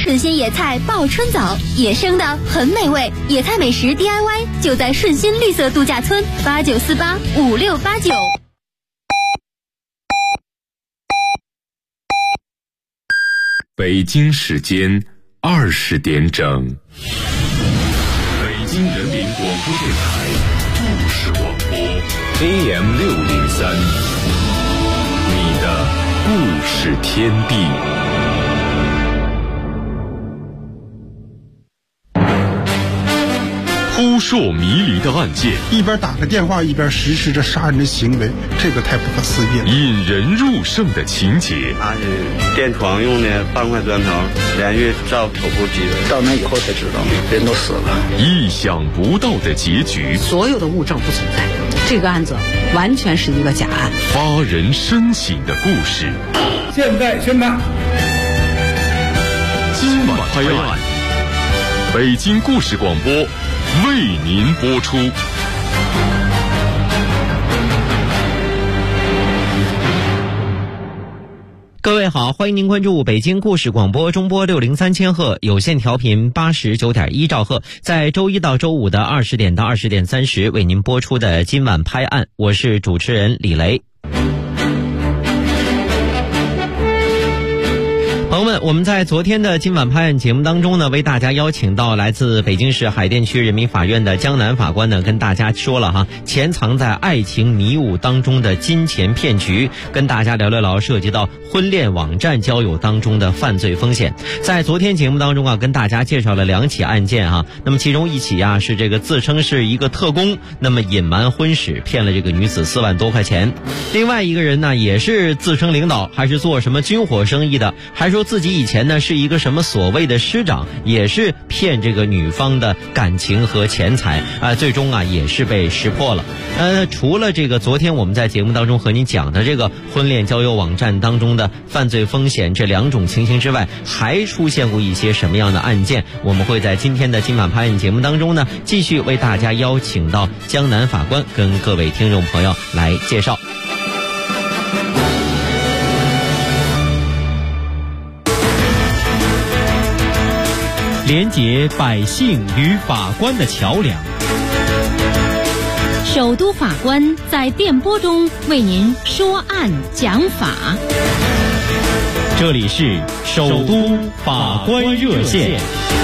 顺心野菜报春早，野生的很美味，野菜美食 DIY 就在顺心绿色度假村89485689。 北京时间20点整，北京人民广播电台故事广播 AM603，你的故事天地。扑朔迷离的案件， 一边打个电话一边实施着杀人的行为，这个太不可思议了。 引人入胜的情节， 他是电窗用的半块砖头连续照头部击的，到那以后才知道人都死了。 意想不到的结局， 所有的物证不存在，这个案子完全是一个假案。 发人深省的故事， 现在宣判。 今晚拍案，北京故事广播为您播出。 各位好，欢迎您关注北京故事广播中波603千赫有线调频89.1兆赫，在周一到周五的20点到20点30为您播出的今晚拍案，我是主持人李雷。朋友们，我们在昨天的今晚拍案节目当中呢，为大家邀请到来自北京市海淀区人民法院的江南法官呢，跟大家说了潜藏在爱情迷雾当中的金钱骗局，跟大家聊聊涉及到婚恋网站交友当中的犯罪风险。在昨天节目当中跟大家介绍了2起案件那么其中一起是这个自称是一个特工，那么隐瞒婚史骗了这个女子4万多块钱。另外一个人呢，也是自称领导，还是做什么军火生意的，还说自己以前呢是一个什么所谓的师长，也是骗这个女方的感情和钱财最终也是被识破了。除了这个昨天我们在节目当中和您讲的这个婚恋交友网站当中的犯罪风险这2种情形之外，还出现过一些什么样的案件，我们会在今天的今晚拍案节目当中呢，继续为大家邀请到江南法官跟各位听众朋友来介绍。连结百姓与法官的桥梁， 首都法官在电波中为您说案讲法。 这里是首都法官热线。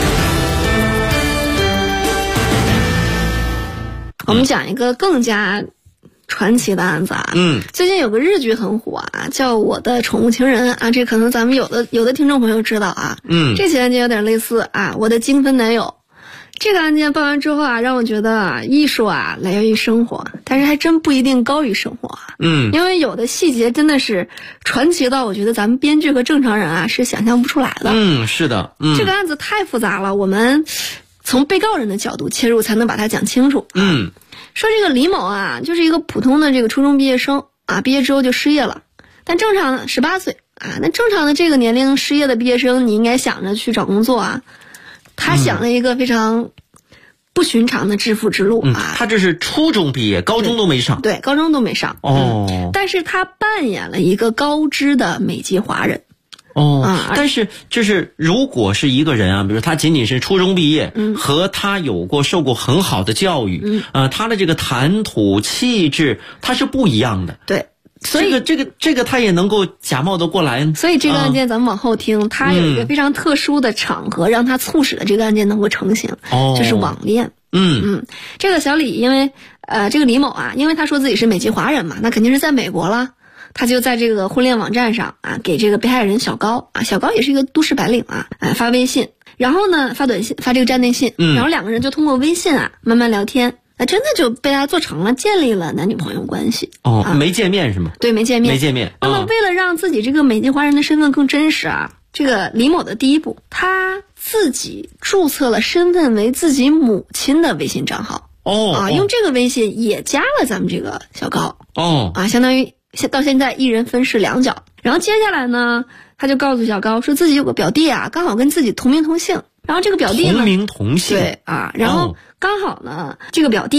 我们讲一个更加传奇的案子最近有个日剧很火叫《我的宠物情人》这可能咱们有的听众朋友知道这起案件有点类似我的精分男友。这个案件办完之后让我觉得艺术来源于生活，但是还真不一定高于生活因为有的细节真的是传奇到我觉得咱们编剧和正常人是想象不出来的。 是的这个案子太复杂了，我们从被告人的角度切入才能把它讲清楚说这个李某就是一个普通的这个初中毕业生毕业之后就失业了，但正常的18岁那正常的这个年龄失业的毕业生，你应该想着去找工作他想了一个非常不寻常的致富之路他这是初中毕业，高中都没上。 对，高中都没上但是他扮演了一个高知的美籍华人但是就是如果是一个人比如他仅仅是初中毕业和他受过很好的教育他的这个谈吐气质他是不一样的。 对，所以这个他也能够假冒得过来。 所以这个案件咱们往后听他有一个非常特殊的场合让他促使了这个案件能够成型就是网恋。这个小李因为这个李某因为他说自己是美籍华人嘛，那肯定是在美国了，他就在这个婚恋网站上给这个被害人小高小高也是一个都市白领发微信，然后呢发短信，发这个站内信然后2个人就通过微信慢慢聊天真的就被他做成了，建立了男女朋友关系没见面是吗？ 对，没见面。那么为了让自己这个美籍华人的身份更真实这个李某的第一步，他自己注册了身份为自己母亲的微信账号用这个微信也加了咱们这个小高相当于到现在一人分饰2角。然后接下来呢，他就告诉小高说自己有个表弟刚好跟自己同名同姓，然后这个表弟呢同名同姓对然后刚好呢这个表弟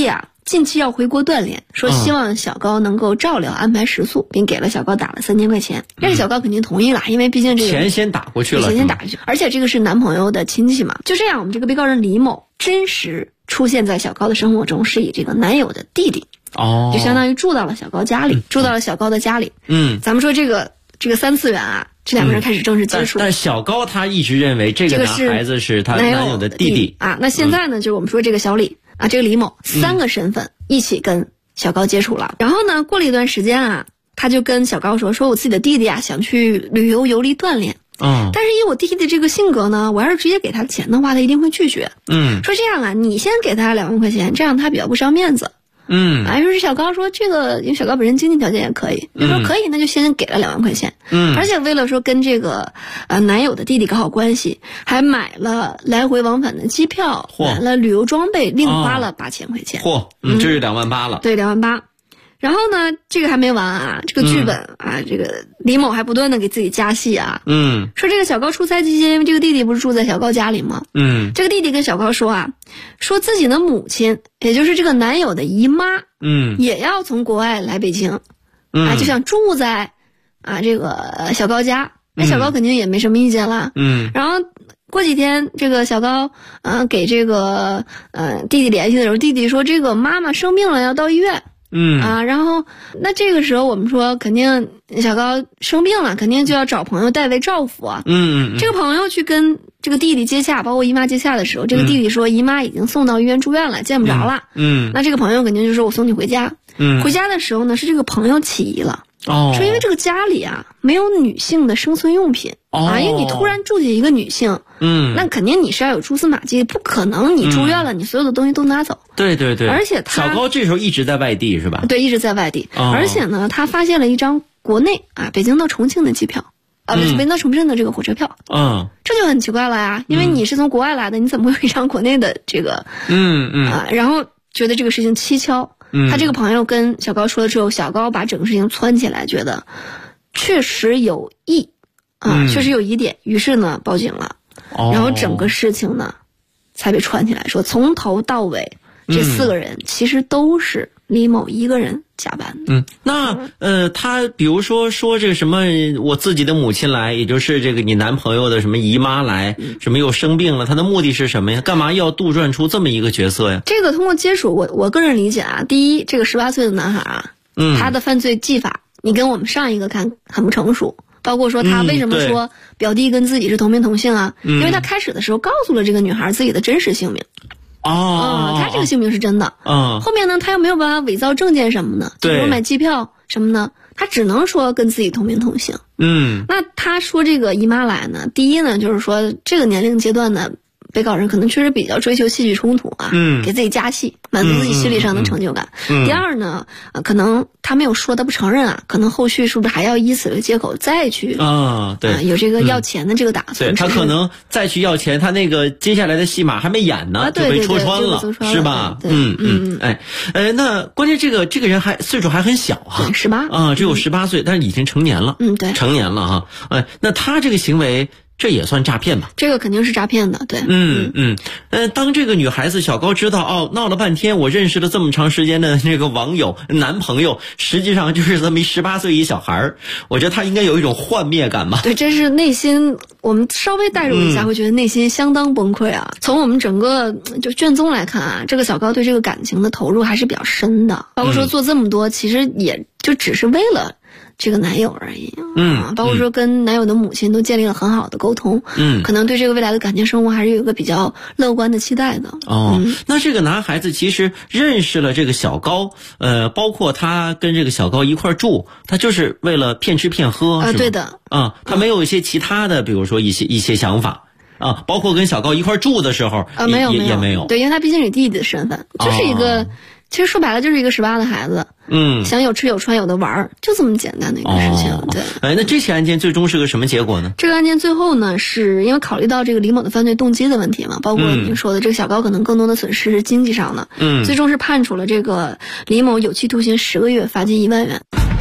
近期要回国锻炼，说希望小高能够照料安排食宿，并给了小高打了3000块钱。这个小高肯定同意了，因为毕竟这个钱先打过去了， 钱先打过去，而且这个是男朋友的亲戚嘛。就这样，我们这个被告人李某真实出现在小高的生活中，是以这个男友的弟弟，就相当于住到了小高家里，住到了小高的家里。咱们说这个3次元啊，这两个人开始正式接触。 但小高他一直认为这个男孩子是他男友的弟弟啊。那现在呢，就是我们说这个小李啊，这个李某3个身份一起跟小高接触了。然后呢，过了一段时间啊，他就跟小高说我自己的弟弟啊想去旅游游历锻炼。但是以我弟弟这个性格呢，我要是直接给他钱的话，他一定会拒绝。说这样啊，你先给他2万块钱，这样他比较不伤面子。说是小高说这个，因为小高本身经济条件也可以，就说可以，那就先给了2万块钱。而且为了说跟这个男友的弟弟搞好关系，还买了来回往返的机票，买了旅游装备，另花了8000块钱。 这是2万8了。 对，2万8。然后呢，这个还没完啊，这个剧本啊，这个李某还不断的给自己加戏啊。说这个小高出差期间，因为这个弟弟不是住在小高家里吗？这个弟弟跟小高说啊，说自己的母亲，也就是这个男友的姨妈，也要从国外来北京，就想住在这个小高家。那小高肯定也没什么意见啦。然后过几天，这个小高给这个弟弟联系的时候，弟弟说这个妈妈生病了，要到医院。然后那这个时候我们说，肯定小高生病了，肯定就要找朋友代为照顾啊。这个朋友去跟这个弟弟接洽，包括姨妈接洽的时候，这个弟弟说姨妈已经送到医院住院了，见不着了。那这个朋友肯定就说我送你回家。回家的时候呢，是这个朋友起疑了。说因为这个家里啊没有女性的生存用品因为你突然住进一个女性，那肯定你是要有蛛丝马迹，不可能你住院了你所有的东西都拿走。 对对对。 而且小高这时候一直在外地是吧？ 对，一直在外地。而且呢，他发现了一张国内北京到重庆的机票北京到重庆的这个火车票。这就很奇怪了呀，因为你是从国外来的，你怎么会有一张国内的这个然后觉得这个事情蹊跷。他这个朋友跟小高说了之后，小高把整个事情窜起来，觉得确实有异确实有疑点，于是呢报警了。然后整个事情呢才被串起来，说从头到尾这4个人其实都是李某一个人加班的。 那他比如说这个什么我自己的母亲来，也就是这个你男朋友的什么姨妈来，什么又生病了，他的目的是什么呀？干嘛要杜撰出这么一个角色呀？ 这个通过接触，我个人理解啊，第一，这个18岁的男孩他的犯罪技法你跟我们上一个看很不成熟。包括说他为什么说表弟跟自己是同名同姓啊？因为他开始的时候告诉了这个女孩自己的真实姓名。他这个姓名是真的。后面呢，他又没有办法伪造证件什么的，比如买机票什么的，他只能说跟自己同名同姓。那他说这个姨妈来呢，第一呢，就是说这个年龄阶段的被告人可能确实比较追求戏剧冲突给自己加戏，满足自己心理上的成就感。第二呢，可能他没有说，他不承认可能后续是不是还要以此为借口再去有这个要钱的这个打算。 对，他可能再去要钱，他那个接下来的戏码还没演呢，就被戳穿了，是吧？那关键这个人还岁数还很小 18 只有18岁，但是已经成年了。 对， 成年了那他这个行为这也算诈骗吧？ 这个肯定是诈骗的，对。 当这个女孩子小高知道闹了半天，我认识了这么长时间的这个网友男朋友，实际上就是这么18岁一小孩儿，我觉得他应该有一种幻灭感吧？ 对，真是内心我们稍微代入一下，会觉得内心相当崩溃从我们整个就卷宗来看这个小高对这个感情的投入还是比较深的，包括说做这么多，其实也就只是为了这个男友而已。包括说跟男友的母亲都建立了很好的沟通。可能对这个未来的感情生活还是有一个比较乐观的期待的。 那这个男孩子其实认识了这个小高，包括他跟这个小高一块住，他就是为了骗吃骗喝，是吗？ 对的。 他没有一些其他的，比如说一些想法。包括跟小高一块住的时候，也没有。 对，因为他毕竟是弟弟的身份，就是一个。其实说白了就是一个18的孩子，想有吃有穿有的玩，就这么简单的一个事情。对。 那这起案件最终是个什么结果呢？ 这个案件最后呢，是因为考虑到这个李某的犯罪动机的问题嘛，包括您说的这个小高可能更多的损失是经济上的，最终是判处了这个李某有期徒刑10个月，罚金1万元。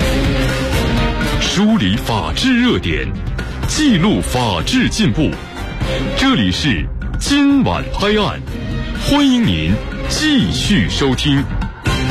梳理法治热点，记录法治进步，这里是今晚拍案，欢迎您继续收听。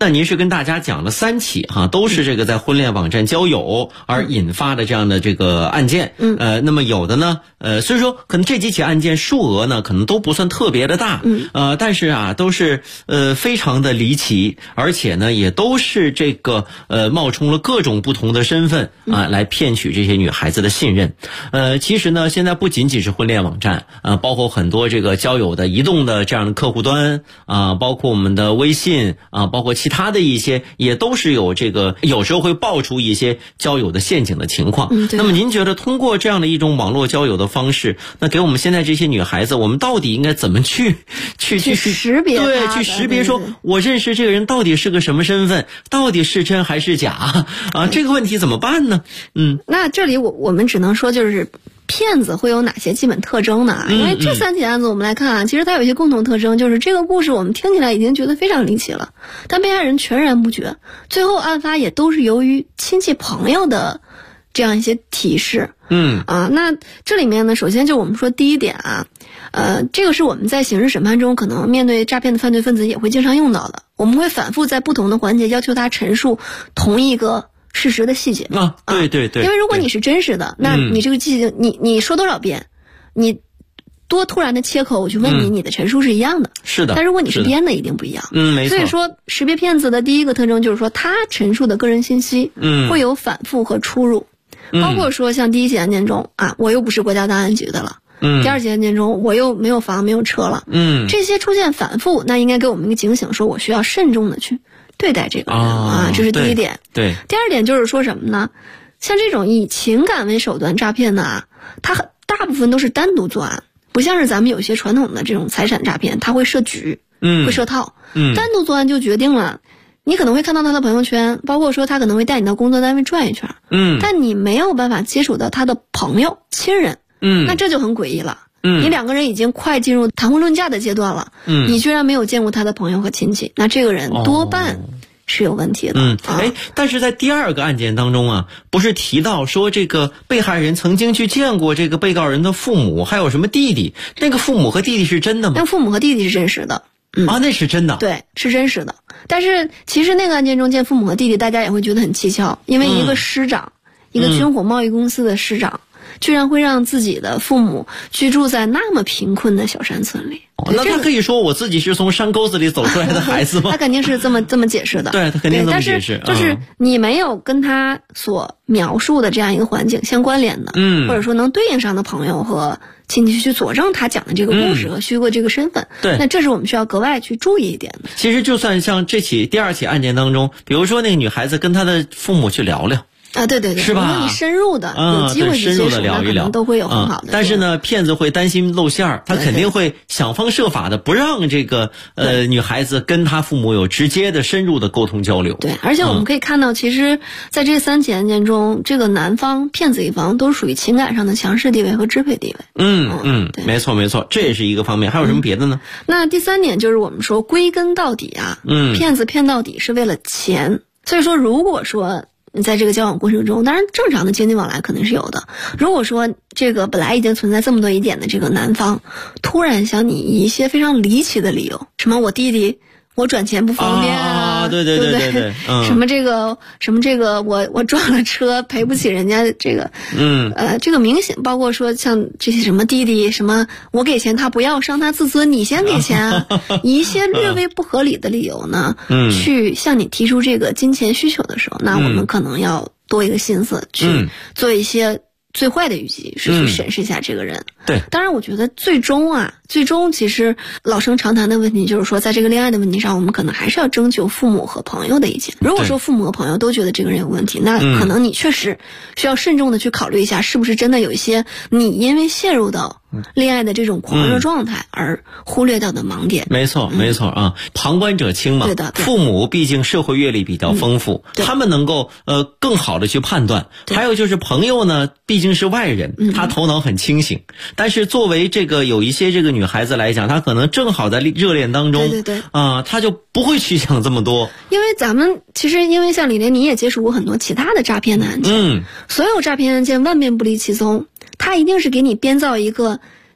那您是跟大家讲了3起哈，都是这个在婚恋网站交友而引发的这样的这个案件。那么有的呢，所以说可能这几起案件数额呢可能都不算特别的大，但是啊都是非常的离奇，而且呢也都是这个冒充了各种不同的身份啊，来骗取这些女孩子的信任。其实呢现在不仅仅是婚恋网站包括很多这个交友的移动的这样的客户端啊，包括我们的微信啊，包括其他的一些也都是有这个有时候会爆出一些交友的陷阱的情况。那么您觉得通过这样的一种网络交友的方式，那给我们现在这些女孩子，我们到底应该怎么去识别？ 对，去识别说我认识这个人到底是个什么身份，到底是真还是假啊？这个问题怎么办呢？ 那这里我们只能说就是骗子会有哪些基本特征呢？因为这3起案子我们来看啊，其实它有一些共同特征，就是这个故事我们听起来已经觉得非常离奇了，但被害人全然不觉，最后案发也都是由于亲戚朋友的这样一些提示。那这里面呢，首先就我们说第一点啊，这个是我们在刑事审判中可能面对诈骗的犯罪分子也会经常用到的，我们会反复在不同的环节要求他陈述同一个事实的细节对对对， 因为如果你是真实的，那你这个细节你说多少遍，你多突然的切口我去问你的陈述是一样的。 是的。 但如果你是编的一定不一样。 没错。 所以说识别骗子的第一个特征就是说他陈述的个人信息会有反复和出入，包括说像第1起案件中啊，我又不是国家档案局的了。第2起案件中我又没有房没有车了。这些出现反复，那应该给我们一个警醒，说我需要慎重的去对待这个人这是第一点。 对。 第2点就是说什么呢？像这种以情感为手段诈骗的它大部分都是单独作案，不像是咱们有些传统的这种财产诈骗，它会设局，会设套。单独作案就决定了，你可能会看到他的朋友圈，包括说他可能会带你到工作单位转一圈，但你没有办法接触到他的朋友、亲人，那这就很诡异了。你2个人已经快进入谈婚论嫁的阶段了，你居然没有见过他的朋友和亲戚，那这个人多半是有问题的。 但是在第2个案件当中啊，不是提到说这个被害人曾经去见过这个被告人的父母，还有什么弟弟，那个父母和弟弟是真的吗？ 那父母和弟弟是真实的。 那是真的。 对，是真实的。但是其实那个案件中见父母和弟弟，大家也会觉得很蹊跷，因为一个师长，一个军火贸易公司的师长，居然会让自己的父母居住在那么贫困的小山村里。 那他可以说我自己是从山沟子里走出来的孩子吗？ 他肯定是这么解释的。 对，他肯定这么解释。 但是就是你没有跟他所描述的这样一个环境相关联的，或者说能对应上的朋友和亲戚去佐证他讲的这个故事和虚构这个身份。 对， 那这是我们需要格外去注意一点的。 其实就算像第2起案件当中，比如说那个女孩子跟她的父母去聊聊。 对对对， 是吧？ 如果你深入的有机会去接触， 聊一聊， 都会有很好的。 但是呢，骗子会担心露馅儿，他肯定会想方设法的不让这个女孩子跟她父母有直接的深入的沟通交流。 对，而且我们可以看到，其实在这3起案件中，这个男方骗子一方都属于情感上的强势地位和支配地位。 对，没错，这也是一个方面。还有什么别的呢？ 那第3点就是我们说归根到底啊，骗子骗到底是为了钱。所以说，如果说在这个交往过程中，当然正常的经济往来可能是有的。如果说这个本来已经存在这么多疑点的这个男方，突然向你以一些非常离奇的理由，什么我弟弟我转钱不方便对， 什么这个我撞了车赔不起人家这个这个明显包括说像这些什么弟弟什么我给钱他不要伤他自尊你先给钱以一些略微不合理的理由呢去向你提出这个金钱需求的时候，那我们可能要多一个心思去做一些最坏的预计，是去审视一下这个人。 对， 当然我觉得最终其实老生常谈的问题就是说，在这个恋爱的问题上，我们可能还是要征求父母和朋友的意见。如果说父母和朋友都觉得这个人有问题，那可能你确实需要慎重的去考虑一下，是不是真的有一些你因为陷入到恋爱的这种狂热状态而忽略到的盲点。 没错啊，旁观者清嘛。 对的， 父母毕竟社会阅历比较丰富，他们能够更好的去判断。还有就是朋友呢，毕竟是外人，他头脑很清醒。但是作为这个有一些这个女孩子来讲，她可能正好在热恋当中， 对她就不会去想这么多。 因为咱们其实因为像李莲，你也接触过很多其他的诈骗的案件，所有诈骗案件万变不离其宗，他一定是给你编造一个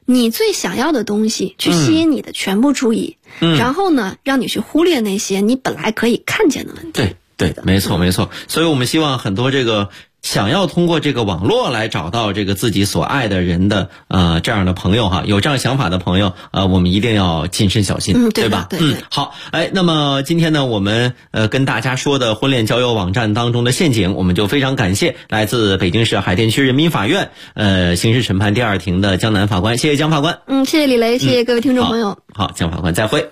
你最想要的东西去吸引你的全部注意，然后呢，让你去忽略那些你本来可以看见的问题。 对，没错。所以我们希望很多这个想要通过这个网络来找到这个自己所爱的人的这样的朋友哈，有这样想法的朋友我们一定要谨慎小心，对吧？ 对。 好，那么今天呢，我们跟大家说的婚恋交友网站当中的陷阱，我们就非常感谢来自北京市海淀区人民法院刑事审判第2庭的江南法官，谢谢江法官。 谢谢李雷，谢谢各位听众朋友。 好，江法官再会。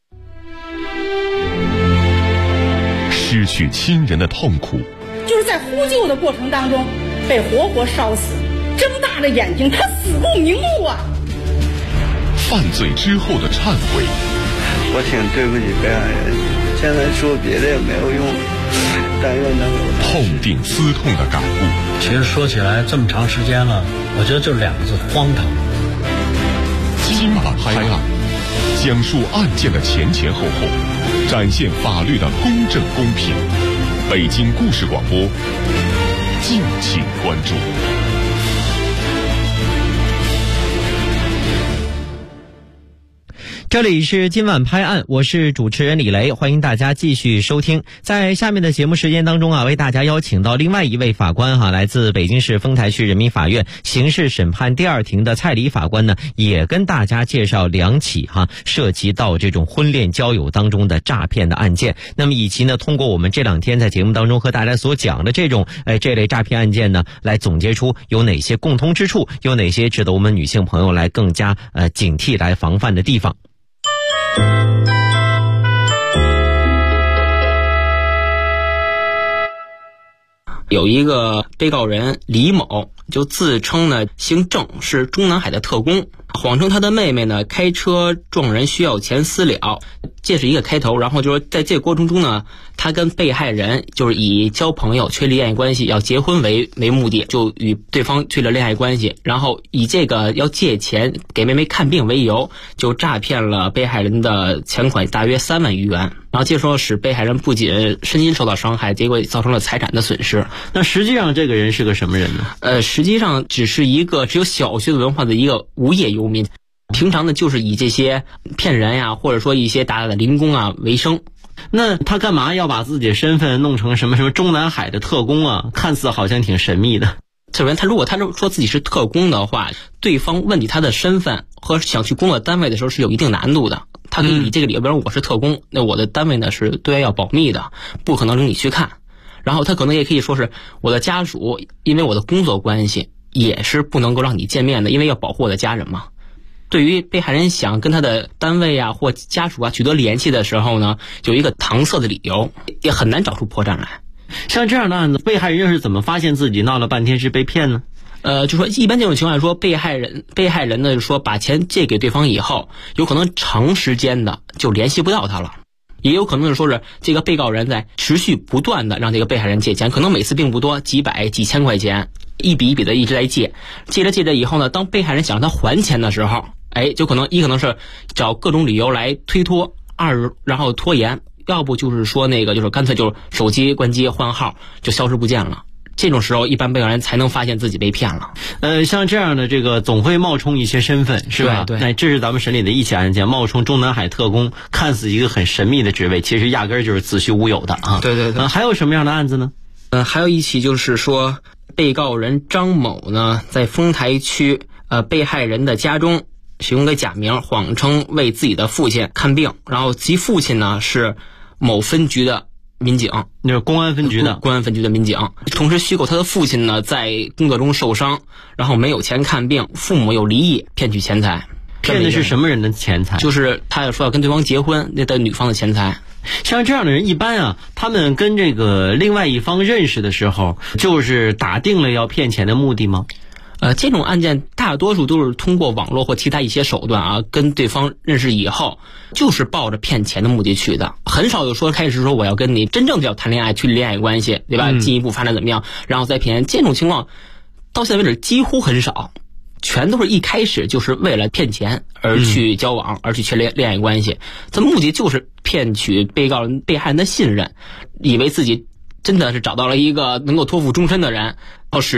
失去亲人的痛苦， 就是在呼救的过程当中被活活烧死，睁大着眼睛，他死不瞑目啊！ 犯罪之后的忏悔， 我挺对不起被害人，现在说别的也没有用，但愿能有痛定思痛的感悟。 其实说起来这么长时间了，我觉得就2个字：荒唐。 今晚拍案，讲述案件的前后后，展现法律的公正公平。北京故事广播，敬请关注。 这里是今晚拍案，我是主持人李雷，欢迎大家继续收听。在下面的节目时间当中为大家邀请到另外一位法官来自北京市丰台区人民法院刑事审判第2庭的蔡黎法官呢，也跟大家介绍2起涉及到这种婚恋交友当中的诈骗的案件。那么以及呢，通过我们这2天在节目当中和大家所讲的这类诈骗案件呢，来总结出有哪些共通之处，有哪些值得我们女性朋友来更加警惕来防范的地方。 有一个被告人李某，就自称呢姓郑，是中南海的特工，谎称他的妹妹呢开车撞人需要钱私了，这是一个开头。然后就是在这个过程中呢，他跟被害人就是以交朋友确立恋爱关系要结婚为目的，就与对方确立恋爱关系，然后以这个要借钱给妹妹看病为由，就诈骗了被害人的钱款大约3万余元。然后这时候使被害人不仅身心受到伤害，结果造成了财产的损失。 那实际上这个人是个什么人呢？ 实际上只是一个只有小学的文化的一个无业游民，平常呢就是以这些骗人呀，或者说一些打打的零工为生。 那他干嘛要把自己的身份弄成什么中南海的特工看似好像挺神秘的。 首先如果他说自己是特工的话，对方问起他的身份和想去工作单位的时候是有一定难度的。他可以以这个理由，比如我是特工，那我的单位呢是对外要保密的，不可能领你去看。然后他可能也可以说是我的家属，因为我的工作关系也是不能够让你见面的，因为要保护我的家人嘛。对于被害人想跟他的单位或家属取得联系的时候呢，有一个搪塞的理由，也很难找出破绽来。 像这样的案子，被害人又是怎么发现自己闹了半天是被骗呢？ 就说一般这种情况来说，被害人呢说把钱借给对方以后，有可能长时间的就联系不到他了。也有可能是说是这个被告人在持续不断的让这个被害人借钱，可能每次并不多，几百几千块钱，一笔一笔的一直在借着以后呢，当被害人想让他还钱的时候，就可能是找各种理由来推脱，然后拖延，要不就是说就是干脆就是手机关机换号就消失不见了。这种时候一般被告人才能发现自己被骗了。 像这样的这个总会冒充一些身份，是吧？ 对。 那这是咱们审理的一起案件，冒充中南海特工，看似一个很神秘的职位，其实压根儿就是子虚乌有的对。 还有什么样的案子呢？ 还有一起就是说，被告人张某呢，在丰台区被害人的家中使用的假名，谎称为自己的父亲看病，然后其父亲呢是某分局的民警， 那是公安分局的民警，同时虚构他的父亲呢在工作中受伤，然后没有钱看病，父母又离异，骗取钱财。 骗的是什么人的钱财？ 就是他说要跟对方结婚，那的女方的钱财。 像这样的人一般他们跟这个另外一方认识的时候，就是打定了要骗钱的目的吗？ 这种案件大多数都是通过网络或其他一些手段跟对方认识以后，就是抱着骗钱的目的去的，很少有说开始说我要跟你真正要谈恋爱，确立恋爱关系，对吧？进一步发展怎么样，然后再骗。这种情况到现在为止几乎很少，全都是一开始就是为了骗钱而去交往，而去确立恋爱关系。这目的就是骗取被害人的信任，以为自己真的是找到了一个能够托付终身的人，使他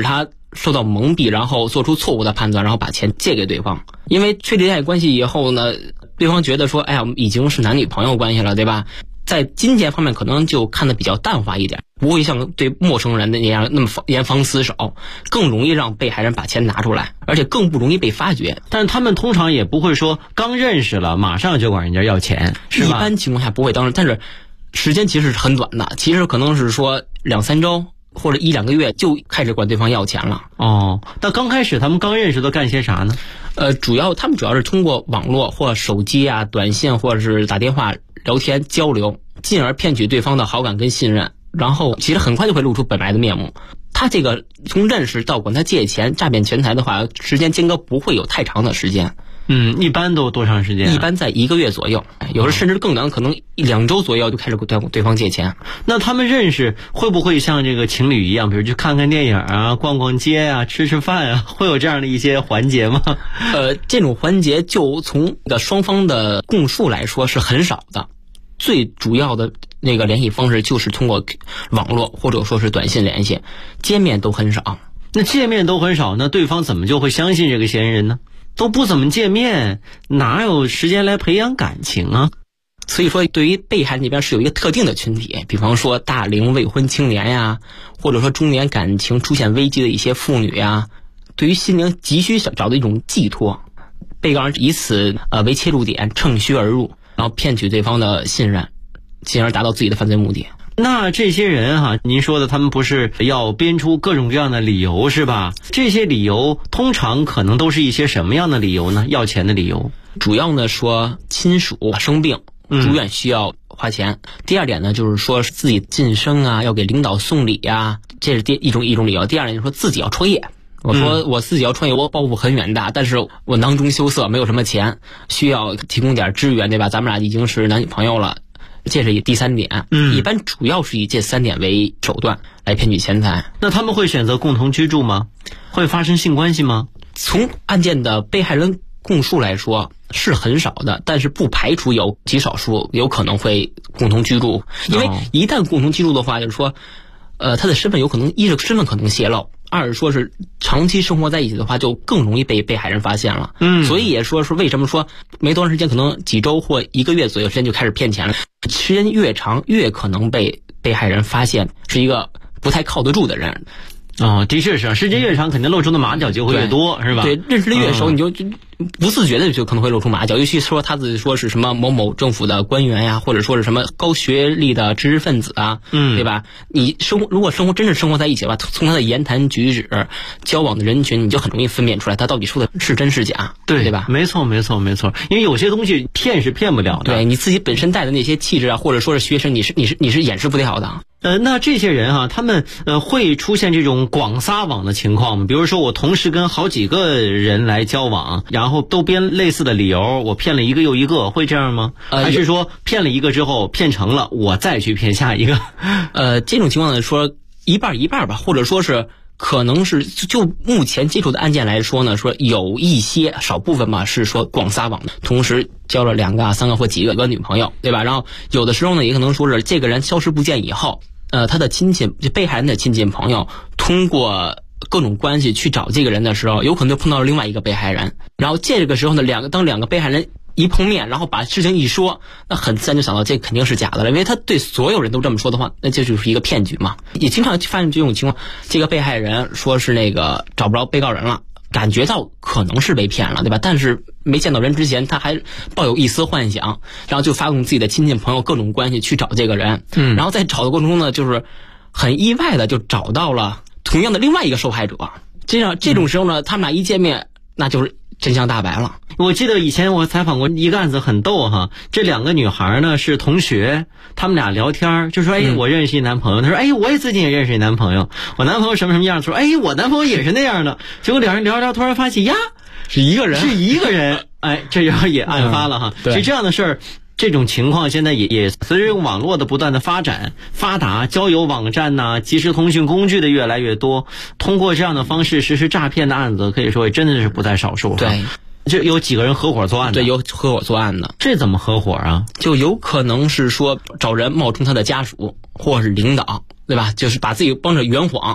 受到蒙蔽，然后做出错误的判断，然后把钱借给对方。因为确立恋爱关系以后呢，对方觉得说，哎呀，已经是男女朋友关系了，对吧？在金钱方面可能就看得比较淡化一点，不会像对陌生人那样那么严防死守，更容易让被害人把钱拿出来，而且更不容易被发觉。 但是他们通常也不会说刚认识了马上就管人家要钱，是吧？ 一般情况下不会，但是时间其实是很短的，其实可能是说2-3周或者1-2个月就开始管对方要钱了。 哦，那刚开始他们刚认识都干些啥呢？ 他们主要是通过网络或手机啊、短信或者是打电话聊天交流，进而骗取对方的好感跟信任，然后其实很快就会露出本来的面目。他这个从认识到管他借钱、诈骗钱财的话，时间间隔不会有太长的时间。 一般都多长时间？ 一般在1个月左右，有时甚至更短，可能1-2周左右就开始对方借钱。 那他们认识会不会像这个情侣一样，比如去看看电影啊、逛逛街啊、吃吃饭啊，会有这样的一些环节吗？ 这种环节就从双方的供述来说是很少的，最主要的那个联系方式就是通过网络或者说是短信联系，见面都很少。 那见面都很少，那对方怎么就会相信这个嫌疑人呢？都不怎么见面，哪有时间来培养感情啊？ 所以说对于被害人那边是有一个特定的群体，比方说大龄未婚青年呀，或者说中年感情出现危机的一些妇女呀，对于心灵急需找的一种寄托，被告人以此为切入点，趁虚而入，然后骗取对方的信任，进而达到自己的犯罪目的。 那这些人哈，您说的他们不是要编出各种各样的理由是吧？这些理由通常可能都是一些什么样的理由呢？要钱的理由， 主要呢说亲属生病住院需要花钱。第二点呢就是说自己晋升啊，要给领导送礼啊，这是一种理由。第二点就是说自己要创业。我说我自己要创业，我抱负很远大，但是我囊中羞涩，没有什么钱，需要提供点支援，对吧？咱们俩已经是男女朋友了。这是第3点，一般主要是以这3点为手段来骗取钱财。 那他们会选择共同居住吗？会发生性关系吗？ 从案件的被害人供述来说是很少的，但是不排除有极少数有可能会共同居住。因为一旦共同居住的话，就是说他的身份有可能，一是身份可能泄露，二是说是长期生活在一起的话，就更容易被被害人发现了。所以也说是为什么说没多长时间，可能几周或1个月左右时间就开始骗钱了。时间越长，越可能被被害人发现是一个不太靠得住的人。 的确是，时间越长，肯定露出的马脚就会越多，是吧？ 对，认识的越熟，你就不自觉的就可能会露出马脚。尤其说他自己说是什么某某政府的官员呀，或者说是什么高学历的知识分子啊，对吧？你如果真是生活在一起的话，从他的言谈举止、交往的人群，你就很容易分辨出来他到底说的是真是假，对吧？ 没错。因为有些东西骗是骗不了的， 对你自己本身带的那些气质啊，或者说是学生，你是掩饰不掉的。 那这些人啊，他们会出现这种广撒网的情况吗？比如说我同时跟好几个人来交往，然后都编类似的理由，我骗了一个又一个，会这样吗？还是说骗了一个之后骗成了，我再去骗下一个？ 这种情况呢，说一半一半吧，或者说是可能是就目前接触的案件来说呢，说有一些少部分吧是说广撒网的，同时交了2个、3个或几个女朋友，对吧？然后有的时候呢，也可能说是这个人消失不见以后，他的亲戚，就被害人的亲戚朋友，通过各种关系去找这个人的时候，有可能就碰到了另外一个被害人。然后这个时候呢，当两个被害人一碰面，然后把事情一说，那很自然就想到这肯定是假的了，因为他对所有人都这么说的话，那这就是一个骗局嘛。也经常发现这种情况，这个被害人说是那个找不着被告人了，感觉到可能是被骗了，对吧？但是没见到人之前，他还抱有一丝幻想，然后就发动自己的亲戚朋友各种关系去找这个人。然后在找的过程中呢，就是很意外的就找到了同样的另外一个受害者。这种时候呢，他们俩一见面，那就是真相大白了。 我记得以前我采访过一个案子，很逗哈。这2个女孩呢是同学，他们俩聊天就说：“我认识一男朋友。”他说：“我也最近也认识一男朋友。我男朋友什么什么样？”说：“我男朋友也是那样的。”结果2人聊，突然发现是一个人。 这也案发了哈。其实这样的事儿。这种情况现在也随着网络的不断的发达，交友网站呐、即时通讯工具的越来越多，通过这样的方式实施诈骗的案子，可以说也真的是不在少数。 对， 这有几个人合伙作案的？ 对，有合伙作案的。 这怎么合伙啊？ 就有可能是说找人冒充他的家属或者是领导，对吧？就是把自己帮着圆谎，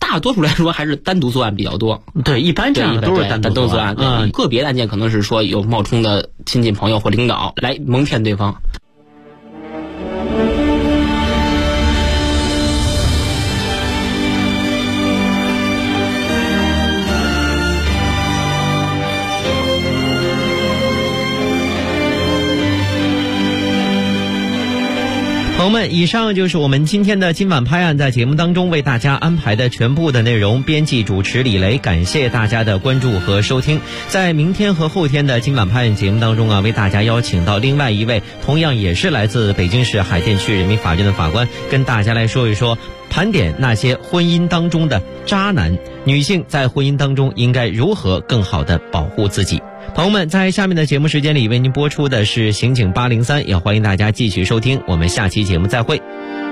大多数来说还是单独作案比较多。 对，一般这样的都是单独作案。 个别的案件可能是说有冒充的亲戚朋友或领导来蒙骗对方。 朋友们，以上就是我们今天的今晚拍案在节目当中为大家安排的全部的内容。编辑主持李雷，感谢大家的关注和收听。在明天和后天的今晚拍案节目当中为大家邀请到另外一位同样也是来自北京市海淀区人民法院的法官，跟大家来说一说，盘点那些婚姻当中的渣男，女性在婚姻当中应该如何更好的保护自己。朋友们，在下面的节目时间里为您播出的是刑警803，也欢迎大家继续收听，我们下期节目再会。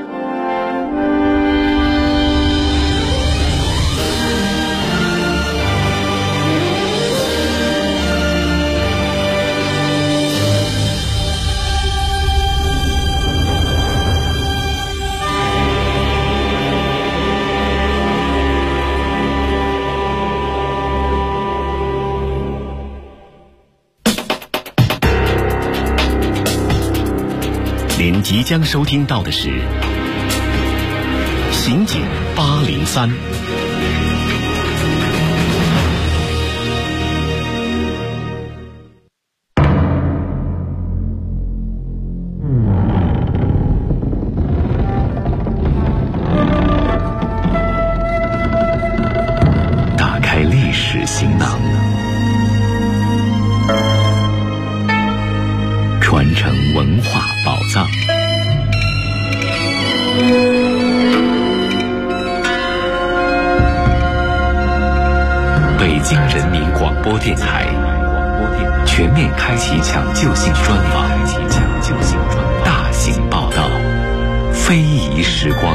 您即将收听到的是刑警803。打开历史行囊，传承文化宝藏。北京人民广播电台全面开启抢救性专访，大型报道，非遗时光。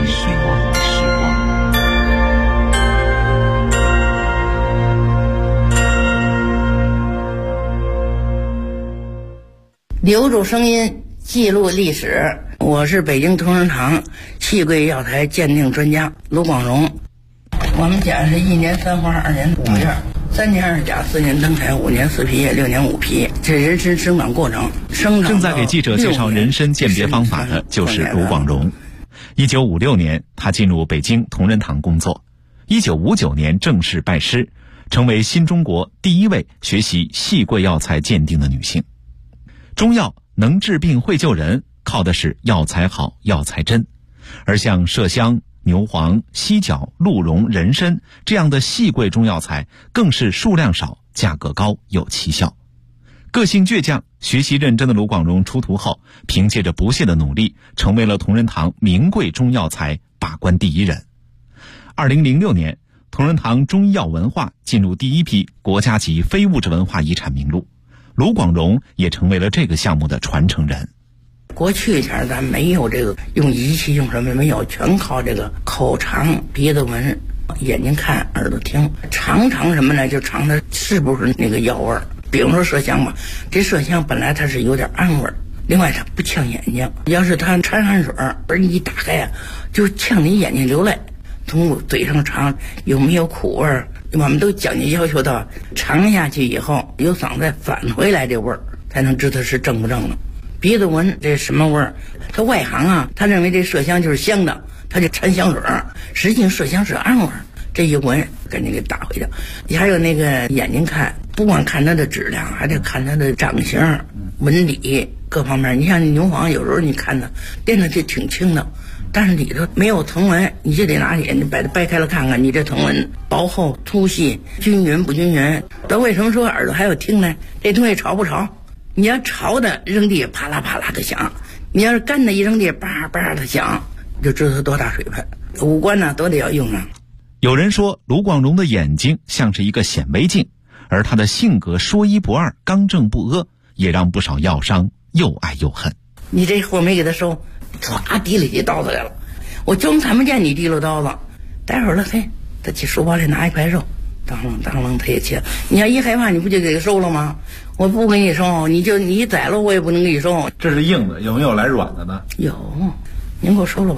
留住声音，记录历史。我是北京同仁堂细桂药材鉴定专家卢广荣。我们家是1年3花2年5叶，3年2甲4年登台5年4批6年5批，这人参生长过程。 正在给记者介绍人参鉴别方法的就是卢广荣。1956年，他进入北京同仁堂工作。1959年正式拜师，成为新中国第一位学习细桂药材鉴定的女性。中药能治病会救人，靠的是药材好药材真，而像麝香、牛黄、犀角、鹿茸、人参这样的细桂中药材更是数量少、价格高、有奇效。个性倔强、学习认真的卢广荣出徒后，凭借着不懈的努力，成为了同仁堂名贵中药材把关第一人。2006年，同仁堂中医药文化进入第一批国家级非物质文化遗产名录，卢广荣也成为了这个项目的传承人。 过去前咱没有这个用仪器用什么没有，全靠这个口尝、鼻子闻、眼睛看、耳朵听，尝什么呢？就尝它是不是那个药味儿。比如说麝香吧，这麝香本来它是有点暗味儿，另外它不呛眼睛。要是它掺汗水儿一打开呀，就呛你眼睛流泪。从嘴上尝有没有苦味儿，我们都讲究要求到尝下去以后有嗓子返回来这味儿，才能知道是正不正的。鼻子闻这什么味儿？他外行啊，他认为这麝香就是香的，他就掺香水儿，实际麝香是暗味儿。这一闻赶紧给打回去。你还有那个眼睛看，不光看它的质量，还得看它的长形、纹理各方面。你像牛黄，有时候你看它变得就挺轻的，但是里头没有藤纹，你就得拿眼睛把它掰开了看看，你这藤纹薄厚、粗细、均匀不均匀。那为什么说耳朵还有听呢？这东西潮不潮？你要潮的扔地啪啦啪啦的响，你要是干的一扔地叭叭的响，就知道它多大水分。五官呢都得要用啊。 有人说卢广荣的眼睛像是一个显微镜，而他的性格说一不二、刚正不阿，也让不少药商又爱又恨。 你这货没给他收，唰提了起刀子来了，我装看不见你提溜刀子。待会儿了，嘿，他去书包里拿一块肉，当啷当啷他也切。你要一害怕，你不就给他收了吗？我不给你收，你宰了我也不能给你收。 这是硬的，有没有来软的呢？ 有，您给我收了吧。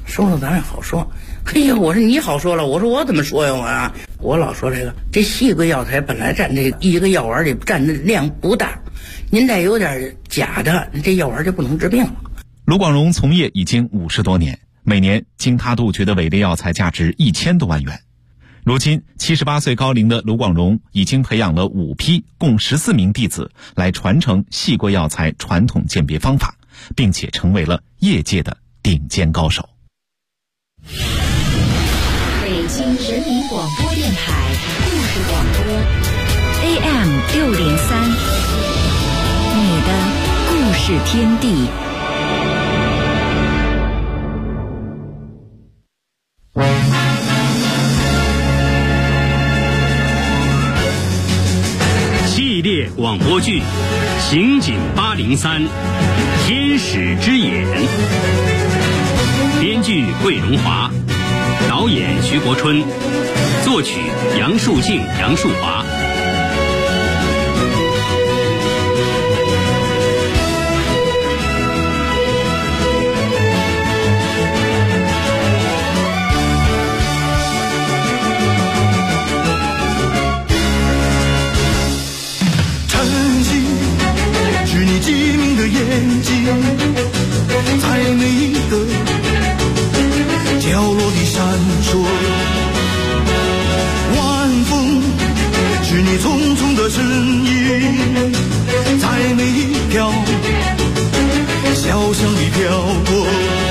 收了咱也好说。哎呀，我说你好说了，我说我怎么说呀我老说这西瓜药材本来占这一个药丸里占的量不大，您再有点假的，这药丸就不能治病了。 卢广荣从业已经50多年，每年经他杜绝的伪劣药材价值1000多万元。如今78岁高龄的卢广荣已经培养了5批共14名弟子来传承西瓜药材传统鉴别方法，并且成为了业界的顶尖高手。 北京人民广播电台故事广播 AM603，你的故事天地。 系列广播剧《刑警803天使之眼》，编剧桂荣华，导演徐国春，作曲杨树庆、杨树华。 眼睛在每一个角落里闪烁，晚风是你匆匆的身影，在每一条小巷里飘过，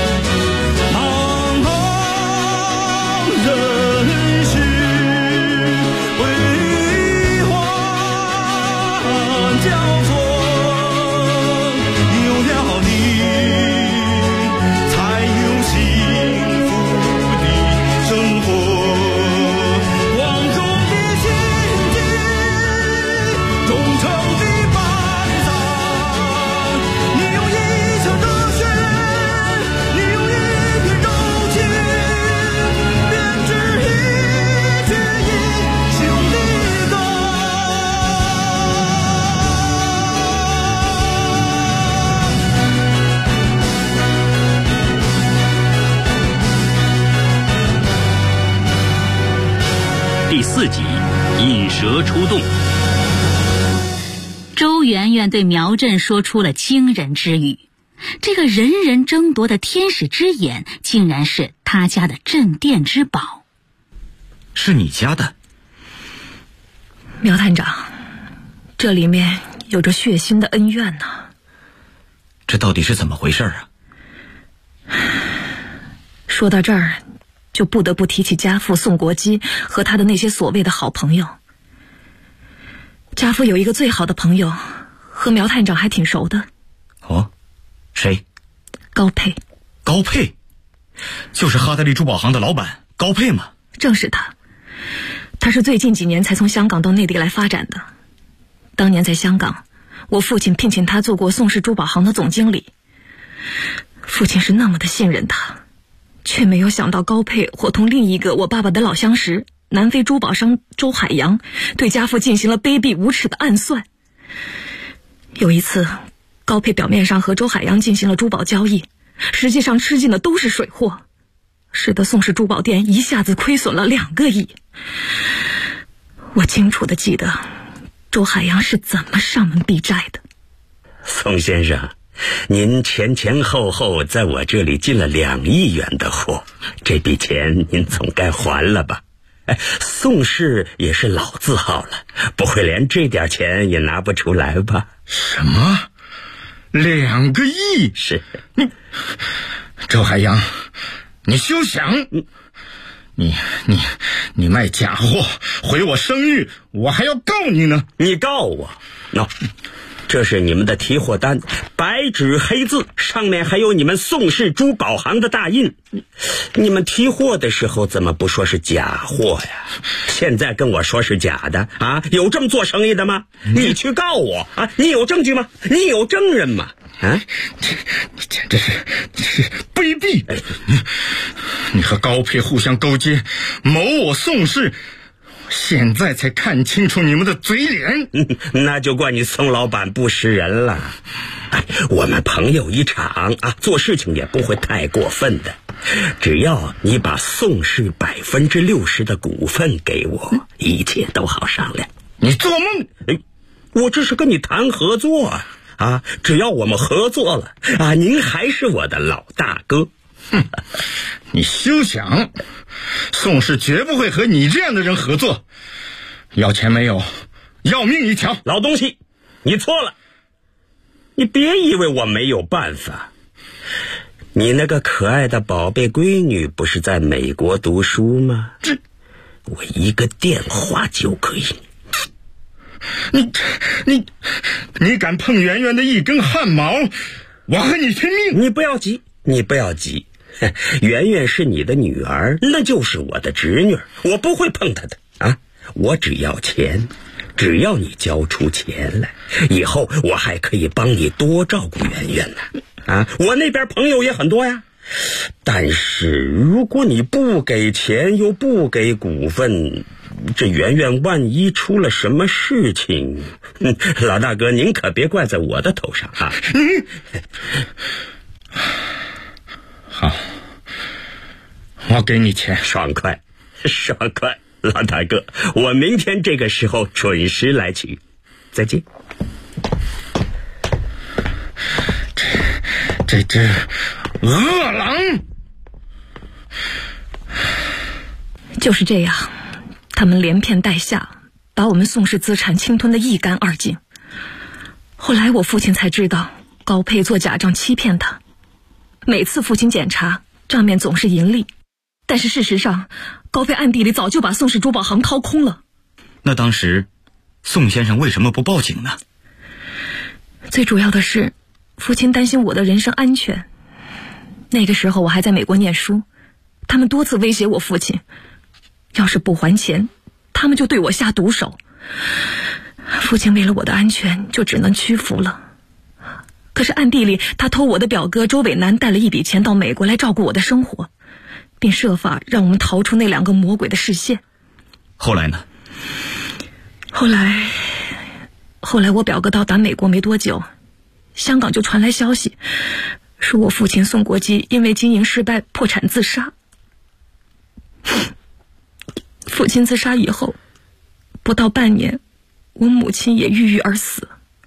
茫茫人世辉煌交错， 第4集引蛇出洞。 周圆圆对苗振说出了惊人之语，这个人人争夺的天使之眼竟然是他家的镇店之宝。 是你家的？ 苗探长，这里面有着血腥的恩怨呢。 这到底是怎么回事啊？ 说到这儿就不得不提起家父宋国基和他的那些所谓的好朋友。家父有一个最好的朋友，和苗探长还挺熟的。 哦，谁？ 高佩。 高佩？就是哈德利珠宝行的老板高佩吗？ 正是他。他是最近几年才从香港到内地来发展的。当年在香港，我父亲聘请他做过宋氏珠宝行的总经理。父亲是那么的信任他，却没有想到高佩伙同另一个我爸爸的老相识南非珠宝商周海洋，对家父进行了卑鄙无耻的暗算。有一次，高佩表面上和周海洋进行了珠宝交易，实际上吃进的都是水货，使得宋氏珠宝店一下子亏损了2个亿。我清楚地记得周海洋是怎么上门避债的。 宋先生，您前前后后在我这里进了2亿元的货，这笔钱您总该还了吧？宋氏也是老字号了，不会连这点钱也拿不出来吧？ 什么？2个亿？ 是你，周海洋，你休想！你卖假货，毁我声誉，我还要告你呢！ 你告我？这是你们的提货单，白纸黑字，上面还有你们宋氏珠宝行的大印。你们提货的时候怎么不说是假货呀？现在跟我说是假的啊？有这么做生意的吗？你去告我啊！你有证据吗？你有证人吗？啊！ 你简直是卑鄙！你和高佩互相勾结，谋我宋氏。现在才看清楚你们的嘴脸， 那就怪你宋老板不识人了。我们朋友一场啊，做事情也不会太过分的。 只要你把宋氏60%的股份给我，一切都好商量。 你做梦！ 我这是跟你谈合作啊！只要我们合作了啊，您还是我的老大哥。 哼，你休想！宋氏绝不会和你这样的人合作。要钱没有，要命一条。 老东西，你错了。你别以为我没有办法。你那个可爱的宝贝闺女不是在美国读书吗？我一个电话就可以。 你敢碰圆圆的一根汗毛，我和你拼命！ 你不要急，圆圆是你的女儿，那就是我的侄女，我不会碰她的啊！我只要钱，只要你交出钱来，以后我还可以帮你多照顾圆圆呢。啊，我那边朋友也很多呀。但是如果你不给钱又不给股份，这圆圆万一出了什么事情，老大哥您可别怪在我的头上啊。 好，我给你钱。 爽快，老大哥，我明天这个时候准时来取。再见。 这只恶狼就是这样，他们连骗带吓，把我们宋氏资产侵吞得一干二净。后来我父亲才知道，高佩做假账欺骗他。每次父亲检查账面总是盈利，但是事实上高佩暗地里早就把宋氏珠宝行掏空了。 那当时宋先生为什么不报警呢？ 最主要的是父亲担心我的人身安全。那个时候我还在美国念书，他们多次威胁我父亲，要是不还钱，他们就对我下毒手。父亲为了我的安全，就只能屈服了。可是暗地里，他托我的表哥周伟南带了一笔钱到美国来照顾我的生活，并设法让我们逃出那2个魔鬼的视线。 后来呢？ 后来我表哥到达美国没多久，香港就传来消息，说我父亲宋国基因为经营失败破产自杀。父亲自杀以后不到半年，我母亲也郁郁而死。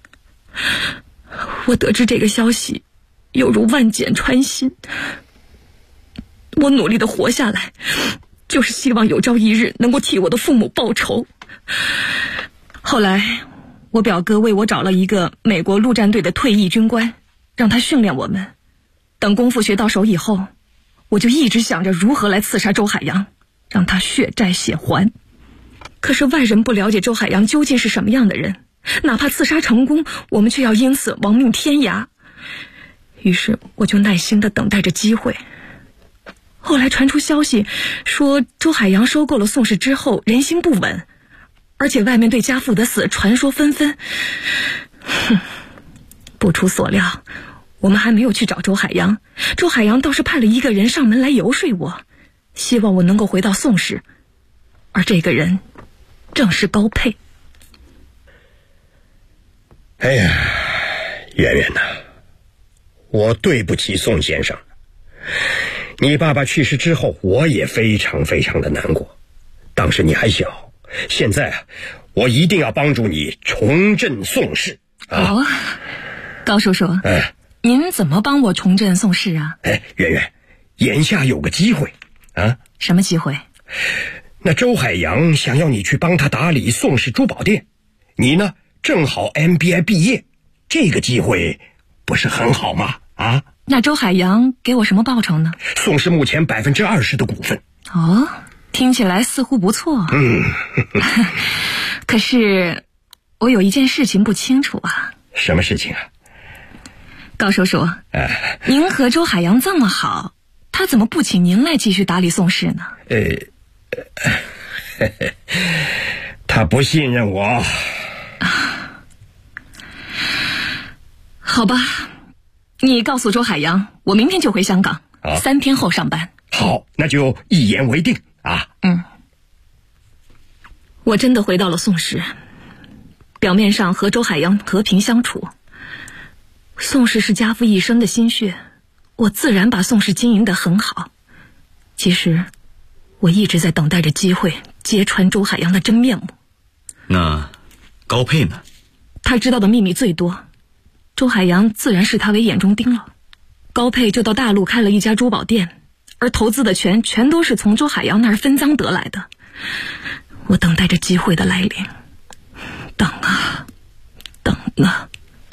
我得知这个消息犹如万箭穿心，我努力地活下来，就是希望有朝一日能够替我的父母报仇。后来我表哥为我找了一个美国陆战队的退役军官，让他训练我们。等功夫学到手以后，我就一直想着如何来刺杀周海洋，让他血债血还。可是外人不了解周海洋究竟是什么样的人，哪怕刺杀成功，我们却要因此亡命天涯。于是我就耐心地等待着机会。后来传出消息说，周海洋收购了宋氏之后人心不稳，而且外面对家父的死传说纷纷。不出所料，我们还没有去找周海洋，周海洋倒是派了一个人上门来游说我，希望我能够回到宋氏，而这个人正是高佩。 哎呀，圆圆呐，我对不起宋先生。你爸爸去世之后，我也非常非常的难过。当时你还小，现在啊，我一定要帮助你重振宋氏啊！ 哦，高叔叔，您怎么帮我重振宋氏啊？ 圆圆，眼下有个机会啊！ 什么机会？ 那周海洋想要你去帮他打理宋氏珠宝店，你呢正好 MBA 毕业，这个机会不是很好吗？啊？ 那周海洋给我什么报酬呢？ 宋氏目前20%的股份。 哦，听起来似乎不错。可是我有一件事情不清楚啊。 什么事情啊？ 高叔叔，您和周海洋这么好，他怎么不请您来继续打理宋氏呢？ 他不信任我。 好吧，你告诉周海洋，我明天就回香港，3天后上班。 好，那就一言为定啊。 我真的回到了宋氏，表面上和周海洋和平相处。宋氏是家父一生的心血，我自然把宋氏经营得很好。 其实我一直在等待着机会揭穿周海洋的真面目。 那高佩呢？ 他知道的秘密最多，周海洋自然视他为眼中钉了。高佩就到大陆开了一家珠宝店，而投资的全都是从周海洋那儿分赃得来的。我等待着机会的来临，等啊等啊，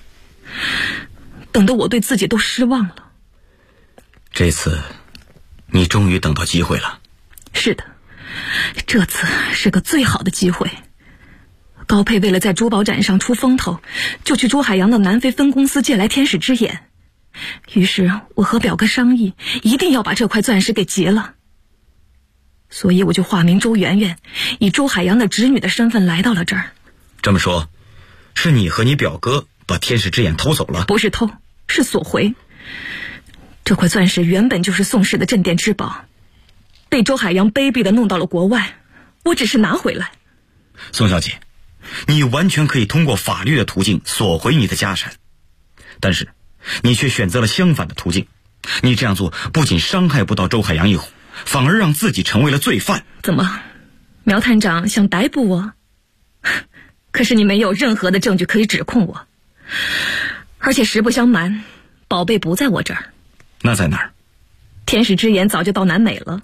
等得我对自己都失望了。 这次你终于等到机会了。 是的，这次是个最好的机会。高佩为了在珠宝展上出风头，就去周海洋的南非分公司借来天使之眼。于是我和表哥商议，一定要把这块钻石给劫了。所以我就化名周圆圆，以周海洋的侄女的身份来到了这儿。 这么说，是你和你表哥把天使之眼偷走了？ 不是偷，是索回。这块钻石原本就是宋氏的镇店之宝，被周海洋卑鄙地弄到了国外，我只是拿回来。 宋小姐，你完全可以通过法律的途径索回你的家产，但是你却选择了相反的途径。你这样做不仅伤害不到周海洋一伙，反而让自己成为了罪犯。 怎么，苗探长想逮捕我？可是你没有任何的证据可以指控我，而且实不相瞒，宝贝不在我这儿。 那在哪儿？ 天使之眼早就到南美了。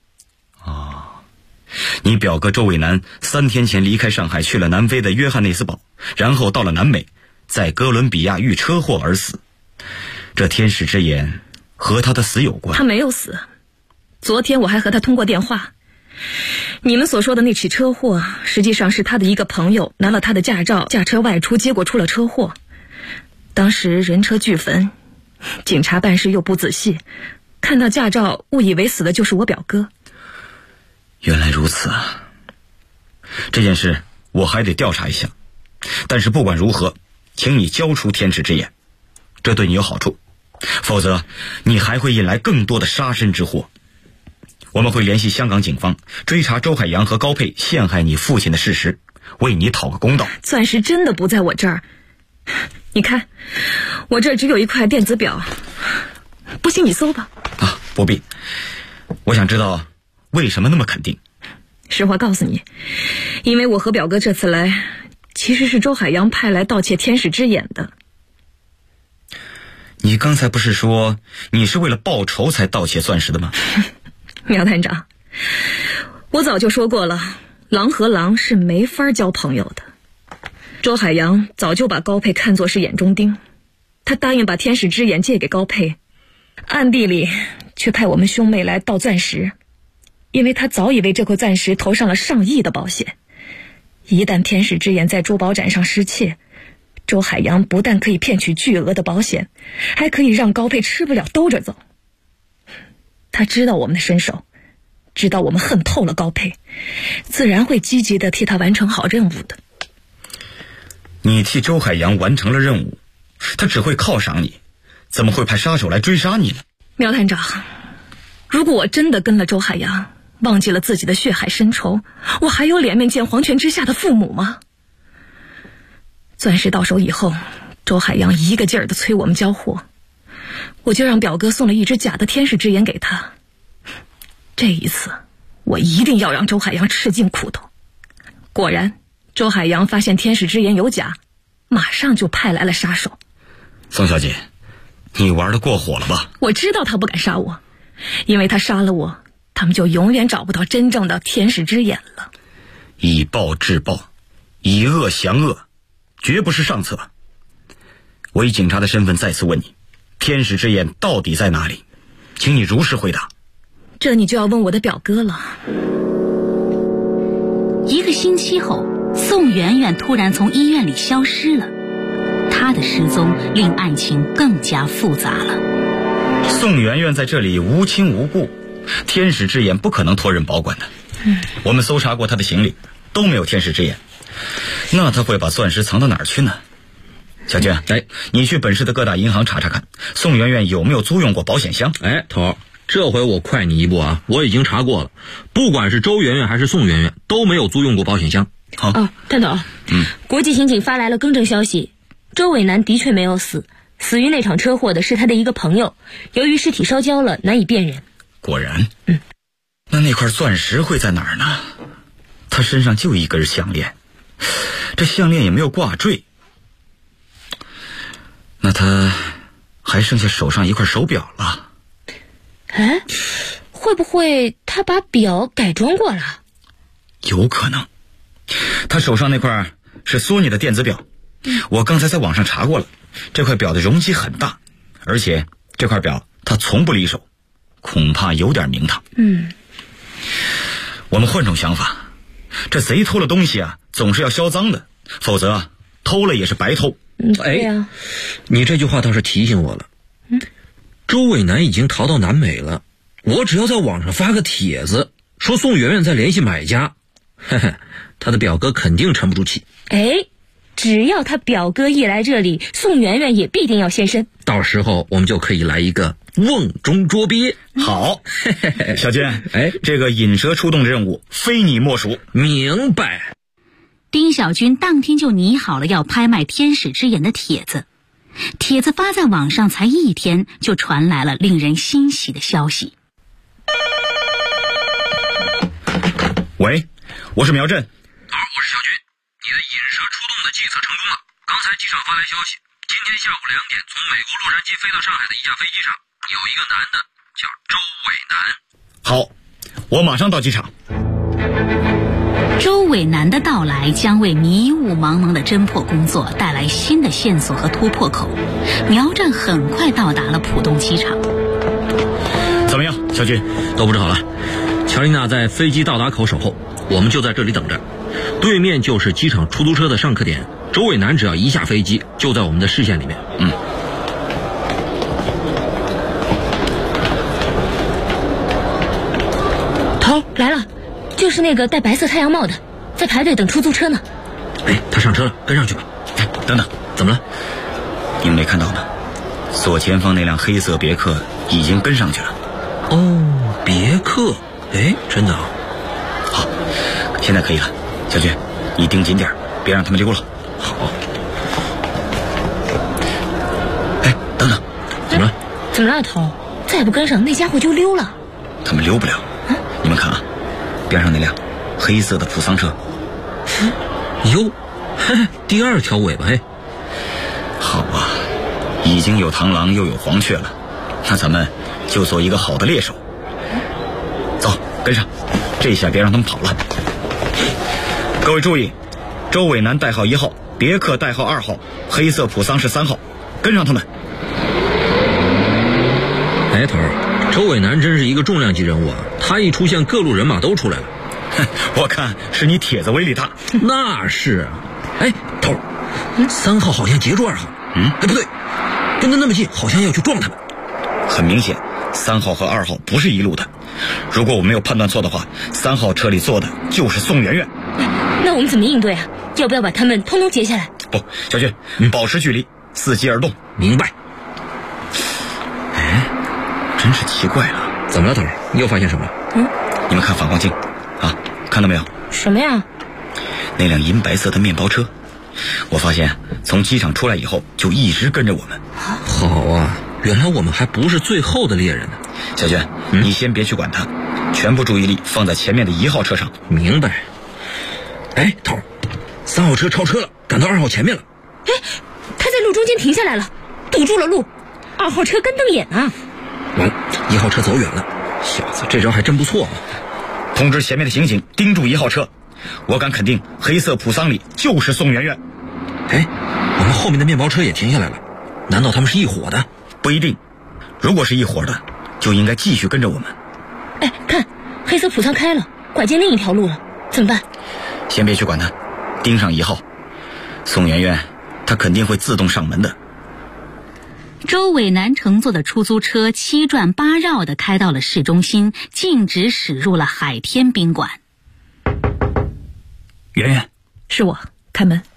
你表哥周伟南3天前离开上海，去了南非的约翰内斯堡，然后到了南美，在哥伦比亚遇车祸而死。这天使之眼和他的死有关？ 他没有死，昨天我还和他通过电话。你们所说的那起车祸，实际上是他的一个朋友拿了他的驾照驾车外出，结果出了车祸。当时人车俱焚，警察办事又不仔细，看到驾照误以为死的就是我表哥。 原来如此啊！这件事我还得调查一下，但是不管如何，请你交出天使之眼，这对你有好处，否则你还会引来更多的杀身之祸。我们会联系香港警方，追查周海洋和高佩陷害你父亲的事实，为你讨个公道。 钻石真的不在我这儿，你看，我这儿只有一块电子表，不信你搜吧。 不必，我想知道为什么那么肯定。 实话告诉你，因为我和表哥这次来，其实是周海洋派来盗窃天使之眼的。 你刚才不是说你是为了报仇才盗窃钻石的吗？ 苗探长，我早就说过了，狼和狼是没法交朋友的。周海洋早就把高佩看作是眼中钉，他答应把天使之眼借给高佩，暗地里却派我们兄妹来盗钻石，因为他早已为这块钻石投上了上亿的保险。一旦天使之眼在珠宝展上失窃，周海洋不但可以骗取巨额的保险，还可以让高佩吃不了兜着走。他知道我们的身手，知道我们恨透了高佩，自然会积极地替他完成好任务的。 你替周海洋完成了任务，他只会犒赏你，怎么会派杀手来追杀你呢？ 苗探长，如果我真的跟了周海洋，忘记了自己的血海深仇，我还有脸面见皇权之下的父母吗？钻石到手以后，周海洋一个劲儿地催我们交货，我就让表哥送了一只假的天使之眼给他。这一次我一定要让周海洋吃尽苦头。果然，周海洋发现天使之眼有假，马上就派来了杀手。 宋小姐，你玩得过火了吧？ 我知道他不敢杀我，因为他杀了我，他们就永远找不到真正的天使之眼了。 以暴制暴，以恶降恶，绝不是上策。我以警察的身份再次问你，天使之眼到底在哪里？请你如实回答。 这你就要问我的表哥了。 1个星期后，宋媛媛突然从医院里消失了，她的失踪令案情更加复杂了。 宋媛媛在这里无亲无故，天使之眼不可能托人保管的。我们搜查过她的行李，都没有天使之眼，那她会把钻石藏到哪儿去呢？小娟，你去本市的各大银行查查看，宋媛媛有没有租用过保险箱？ 头，这回我快你一步啊！我已经查过了，不管是周媛媛还是宋媛媛，都没有租用过保险箱。 好， 探头，国际刑警发来了更正消息，周伟南的确没有死，死于那场车祸的是他的一个朋友，由于尸体烧焦了，难以辨认。 果然。 那块钻石会在哪儿呢？他身上就一根项链，这项链也没有挂坠，那他还剩下手上一块手表了。 哎，会不会他把表改装过了？ 有可能。他手上那块是索尼的电子表，我刚才在网上查过了，这块表的容积很大，而且这块表他从不离手，恐怕有点名堂。我们换种想法，这贼偷了东西啊，总是要销赃的，否则偷了也是白偷。 对呀， 你这句话倒是提醒我了。周伟南已经逃到南美了，我只要在网上发个帖子，说宋媛媛在联系买家，他的表哥肯定沉不住气。 只要他表哥一来这里，宋媛媛也必定要现身。 到时候我们就可以来一个瓮中捉鳖。 好，小娟，这个引蛇出洞的任务非你莫属。 明白。 丁小军当天就拟好了要拍卖天使之眼的帖子，帖子发在网上才1天，就传来了令人欣喜的消息。 喂，我是苗震。 我是小军，你的引蛇出洞的计策成功了。刚才机场发来消息，今天下午2点从美国洛杉矶飞到上海的一架飞机上，有一个男的叫周伟南。 好，我马上到机场。 周伟南的到来将为迷雾茫茫的侦破工作带来新的线索和突破口。苗震很快到达了浦东机场。 怎么样，小军？ 都布置好了，乔丽娜在飞机到达口守候，我们就在这里等着。对面就是机场出租车的上客点，周伟南只要一下飞机就在我们的视线里面。 头来了，就是那个戴白色太阳帽的，在排队等出租车呢。 他上车了，跟上去吧。 等等， 怎么了？ 你们没看到吗？左前方那辆黑色别克已经跟上去了。 别克，真的啊。 好，现在可以了。小军，你盯紧点，别让他们溜了。 好。 等等， 怎么了？ 怎么了，头？再不跟上，那家伙就溜了。 他们溜不了。你们看啊，边上那辆黑色的普桑车。 哟，第2条尾巴。 好啊，已经有螳螂又有黄雀了，那咱们就做一个好的猎手。走，跟上，这下别让他们跑了。各位注意，周伟南代号1号，别克代号2号，黑色普桑是3号，跟上他们。 头，周伟南真是一个重量级人物啊，他一出现各路人马都出来了。 我看是你帖子威力大。 那是啊。头，3号好像截住2号。不对，跟得那么近，好像要去撞他们。 很明显，3号和2号不是一路的。如果我没有判断错的话，3号车里坐的就是宋媛媛。 那我们怎么应对啊？要不要把他们通通截下来？ 不，小军，保持距离，伺机而动。 明白。 真是奇怪了。 怎么了，头？你又发现什么了？ 你们看反光镜啊，看到没有？ 什么呀？ 那辆银白色的面包车，我发现从机场出来以后就一直跟着我们。 好啊，原来我们还不是最后的猎人呢。 小娟，你先别去管他，全部注意力放在前面的1号车上。 明白。头，3号车超车了，赶到2号前面了。 他在路中间停下来了，堵住了路。2号车跟瞪眼啊。 完了，1号车走远了。小子，这招还真不错啊。 通知前面的刑警盯住1号车，我敢肯定黑色普桑里就是宋媛媛。 我们后面的面包车也停下来了，难道他们是一伙的？ 不一定，如果是一伙的就应该继续跟着我们。 看黑色普桑开了，拐进另一条路了，怎么办？ 先别去管他，盯上1号。宋媛媛她肯定会自动上门的。 周伟南乘坐的出租车7转8绕地开到了市中心，径直驶入了海天宾馆。 媛媛， 是我，开门。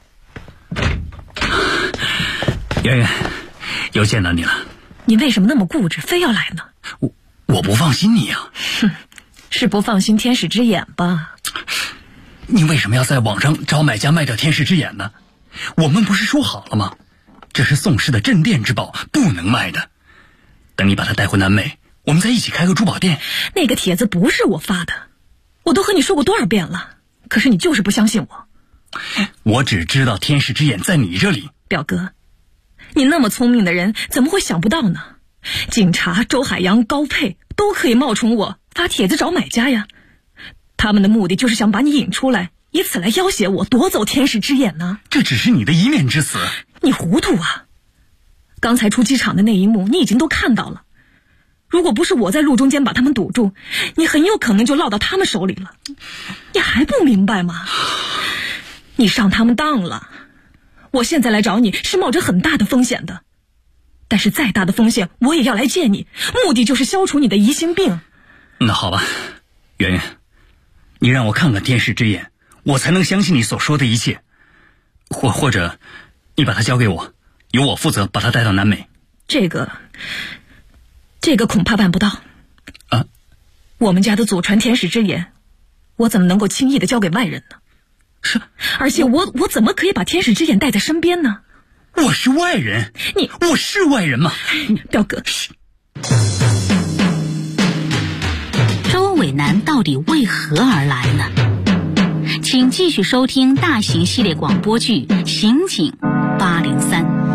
媛媛，又见到你了。 你为什么那么固执，非要来呢？ 我不放心你呀。 是不放心天使之眼吧？ 你为什么要在网上找买家卖掉天使之眼呢？我们不是说好了吗？这是宋氏的镇店之宝，不能卖的。等你把它带回南美， 我们再一起开个珠宝店。 那个帖子不是我发的，我都和你说过多少遍了，可是你就是不相信我。 我只知道天使之眼在你这里。 表哥，你那么聪明的人怎么会想不到呢？警察周海洋、高佩都可以冒充我发帖子找买家呀，他们的目的就是想把你引出来，以此来要挟我夺走天使之眼呢。 这只是你的一面之词。 你糊涂啊！刚才出机场的那一幕你已经都看到了，如果不是我在路中间把他们堵住，你很有可能就落到他们手里了。你还不明白吗？你上他们当了。我现在来找你是冒着很大的风险的，但是再大的风险我也要来见你，目的就是消除你的疑心病。 那好吧，圆圆，你让我看看天使之眼，我才能相信你所说的一切。或者你把它交给我，由我负责把它带到南美。 这个恐怕办不到啊！ 我们家的祖传天使之眼，我怎么能够轻易的交给外人呢？ 是， 而且我怎么可以把天使之眼带在身边呢？ 我是外人，我是外人吗？ 表哥， 周伟南到底为何而来呢？请继续收听大型系列广播剧《刑警803》。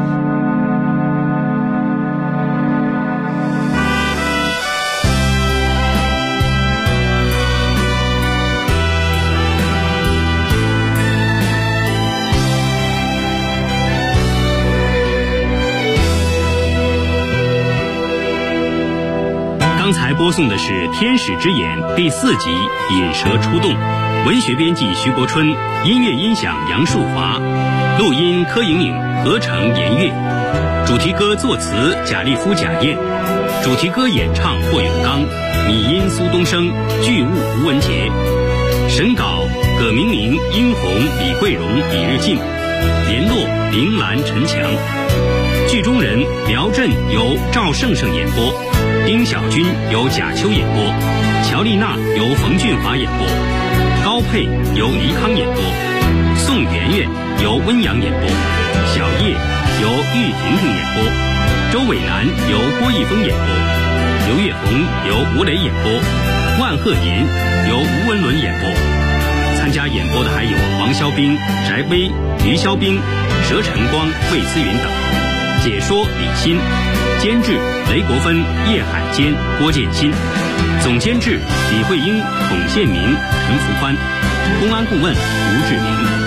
刚才播送的是《天使之眼》第4集《引蛇出洞》，文学编辑徐国春，音乐音响杨树华，录音柯莹莹，合成严悦，主题歌作词贾立夫、贾燕，主题歌演唱霍永刚，拟音苏东升，剧务吴文杰，审稿葛明明、殷红、李桂荣、李日进，联络林兰、陈强。剧中人苗震由赵胜胜演播，丁小军由贾秋演播，乔丽娜由冯俊华演播，高佩由倪康演播，宋媛媛由温阳演播，小叶由玉婷婷演播，周伟南由郭一峰演播，刘月红由吴磊演播，万鹤年由吴文伦演播。参加演播的还有王肖兵、翟威、于肖兵、佘晨光、魏思云等。解说李欣，监制雷国芬、叶海坚、郭建新，总监制李慧英、孔宪民、陈福宽，公安顾问吴志明。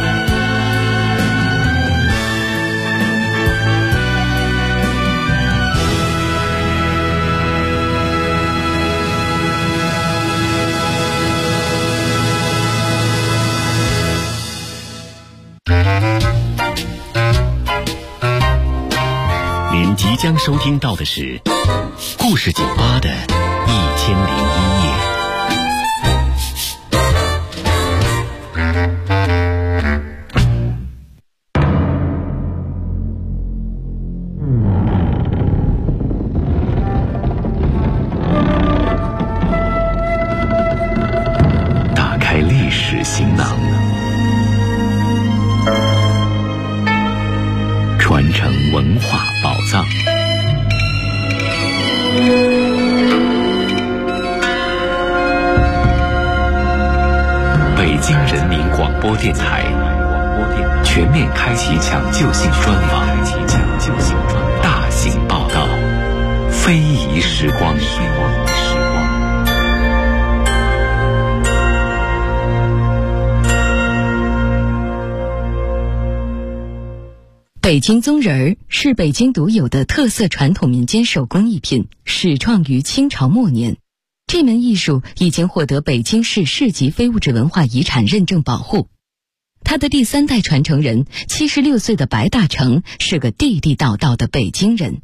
您即将收听到的是故事酒吧的1001夜。打开历史行囊，传承文化宝藏。北京人民广播电台全面开启抢救性专访，大型报道，非遗时光。 北京棕人儿是北京独有的特色传统民间手工艺品，始创于清朝末年。这门艺术已经获得北京市市级非物质文化遗产认证保护。他的第3代传承人76岁的白大成是个地地道道的北京人。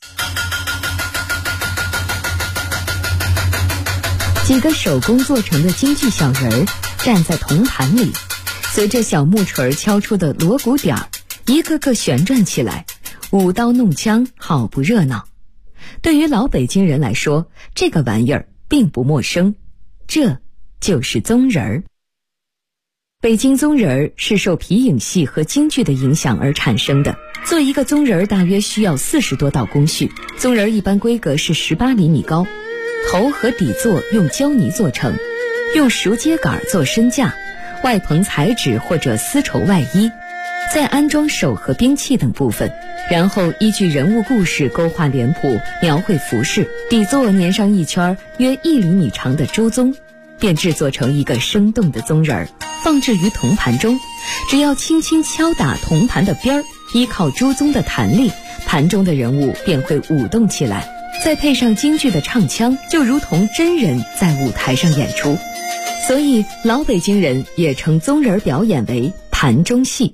几个手工做成的京剧小人儿站在铜盘里，随着小木锤敲出的锣鼓点儿，一个个旋转起来，舞刀弄枪，好不热闹。对于老北京人来说，这个玩意儿并不陌生，这就是棕人儿。 北京宗人是受皮影戏和京剧的影响而产生的。做一个宗人大约需要40多道工序，宗人一般规格是18厘米高，头和底座用胶泥做成，用熟秸秆做身架，外棚彩纸或者丝绸外衣，再安装手和兵器等部分，然后依据人物故事勾画脸谱，描绘服饰，底座粘上一圈约1厘米长的周宗，便制作成一个生动的宗人，放置于铜盘中。只要轻轻敲打铜盘的边儿，依靠周宗的弹力，盘中的人物便会舞动起来，再配上京剧的唱腔，就如同真人在舞台上演出。所以老北京人也称宗人表演为盘中戏。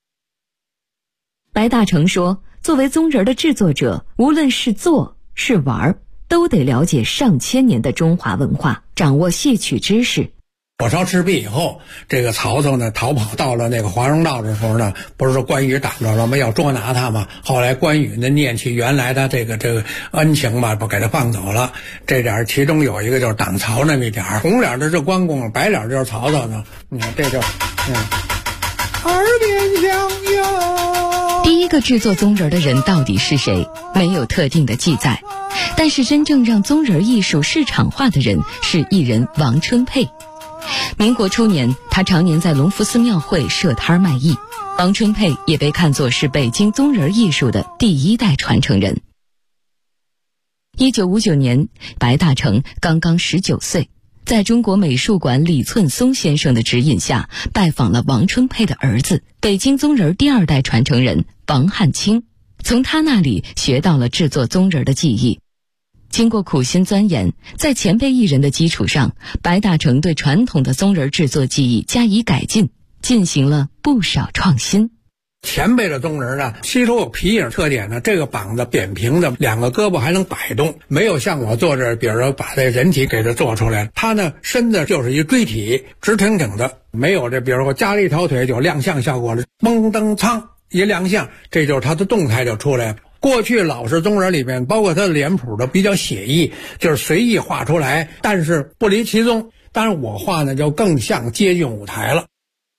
白大成说，作为宗人的制作者，无论是做是玩，都得了解上千年的中华文化，掌握戏曲知识。 火烧赤壁以后，这个曹操呢逃跑到了那个华容道的时候呢，不是说关羽挡着了吗？要捉拿他嘛。后来关羽呢念起原来的这个恩情吧，不给他放走了。这点其中有一个就是挡曹那么一点，红脸的是关公，白脸就是曹操呢。你看这就耳边响哟。 第一个制作宗人的人到底是谁，没有特定的记载，但是真正让宗人艺术市场化的人是艺人王春佩。民国初年，他常年在隆福寺庙会设摊卖艺。王春佩也被看作是北京宗人艺术的第1代传承人。1959年，白大成刚刚19岁，在中国美术馆李寸松先生的指引下，拜访了王春佩的儿子，北京宗人第2代传承人王汉卿，从他那里学到了制作宗人的技艺。经过苦心钻研，在前辈艺人的基础上，白大成对传统的宗人制作技艺加以改进，进行了不少创新。 前辈的宗人呢，吸收有皮影特点呢，这个膀子扁平的，2个胳膊还能摆动，没有像我做这，比如说把这人体给它做出来，他呢身子就是一锥体，直挺挺的，没有这比如说加了一条腿就亮相效果了，嘣噔苍一亮相，这就是他的动态就出来了。过去老式宗人里面，包括他的脸谱都比较写意，就是随意画出来，但是不离其宗。当然我画呢就更像接近舞台了。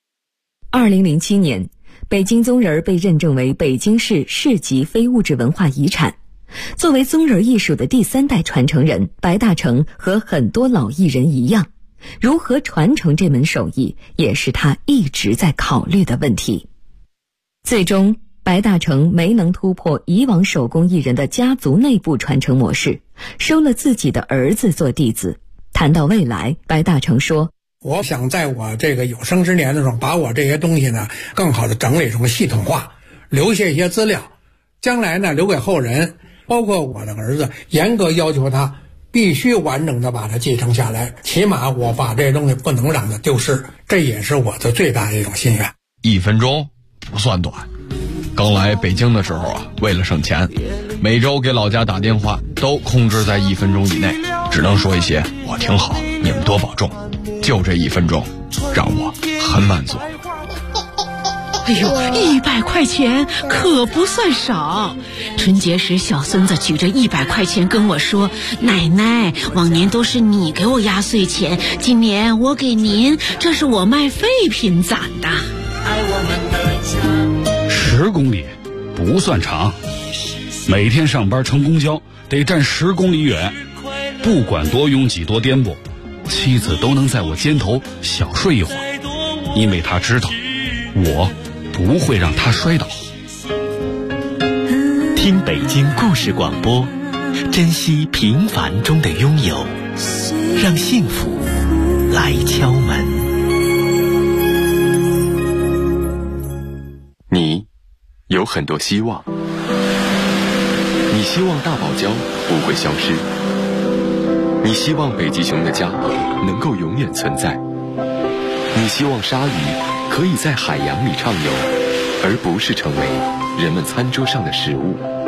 2007年，北京宗人被认证为北京市市级非物质文化遗产。作为宗人艺术的第3代传承人，白大成和很多老艺人一样，如何传承这门手艺，也是他一直在考虑的问题。最终白大成没能突破以往手工艺人的家族内部传承模式，收了自己的儿子做弟子。谈到未来，白大成说， 我想在我这个有生之年的时候，把我这些东西呢更好的整理成系统化，留下一些资料，将来呢留给后人，包括我的儿子，严格要求他必须完整的把它继承下来，起码我把这东西不能让它丢失，这也是我的最大的一种心愿。 1分钟不算短，刚来北京的时候啊，为了省钱，每周给老家打电话都控制在1分钟以内，只能说一些我挺好，你们多保重，就这1分钟让我很满足。 哎呦，100块钱可不算少。春节时小孙子举着100块钱跟我说，奶奶，往年都是你给我压岁钱，今年我给您，这是我卖废品攒的。 10公里不算长，每天上班乘公交得站10公里远，不管多拥挤多颠簸，妻子都能在我肩头小睡一会儿，因为她知道我不会让她摔倒。 听北京故事广播，珍惜平凡中的拥有，让幸福来敲门。 你有很多希望，你希望大堡礁不会消失，你希望北极熊的家能够永远存在，你希望鲨鱼可以在海洋里畅游，而不是成为人们餐桌上的食物。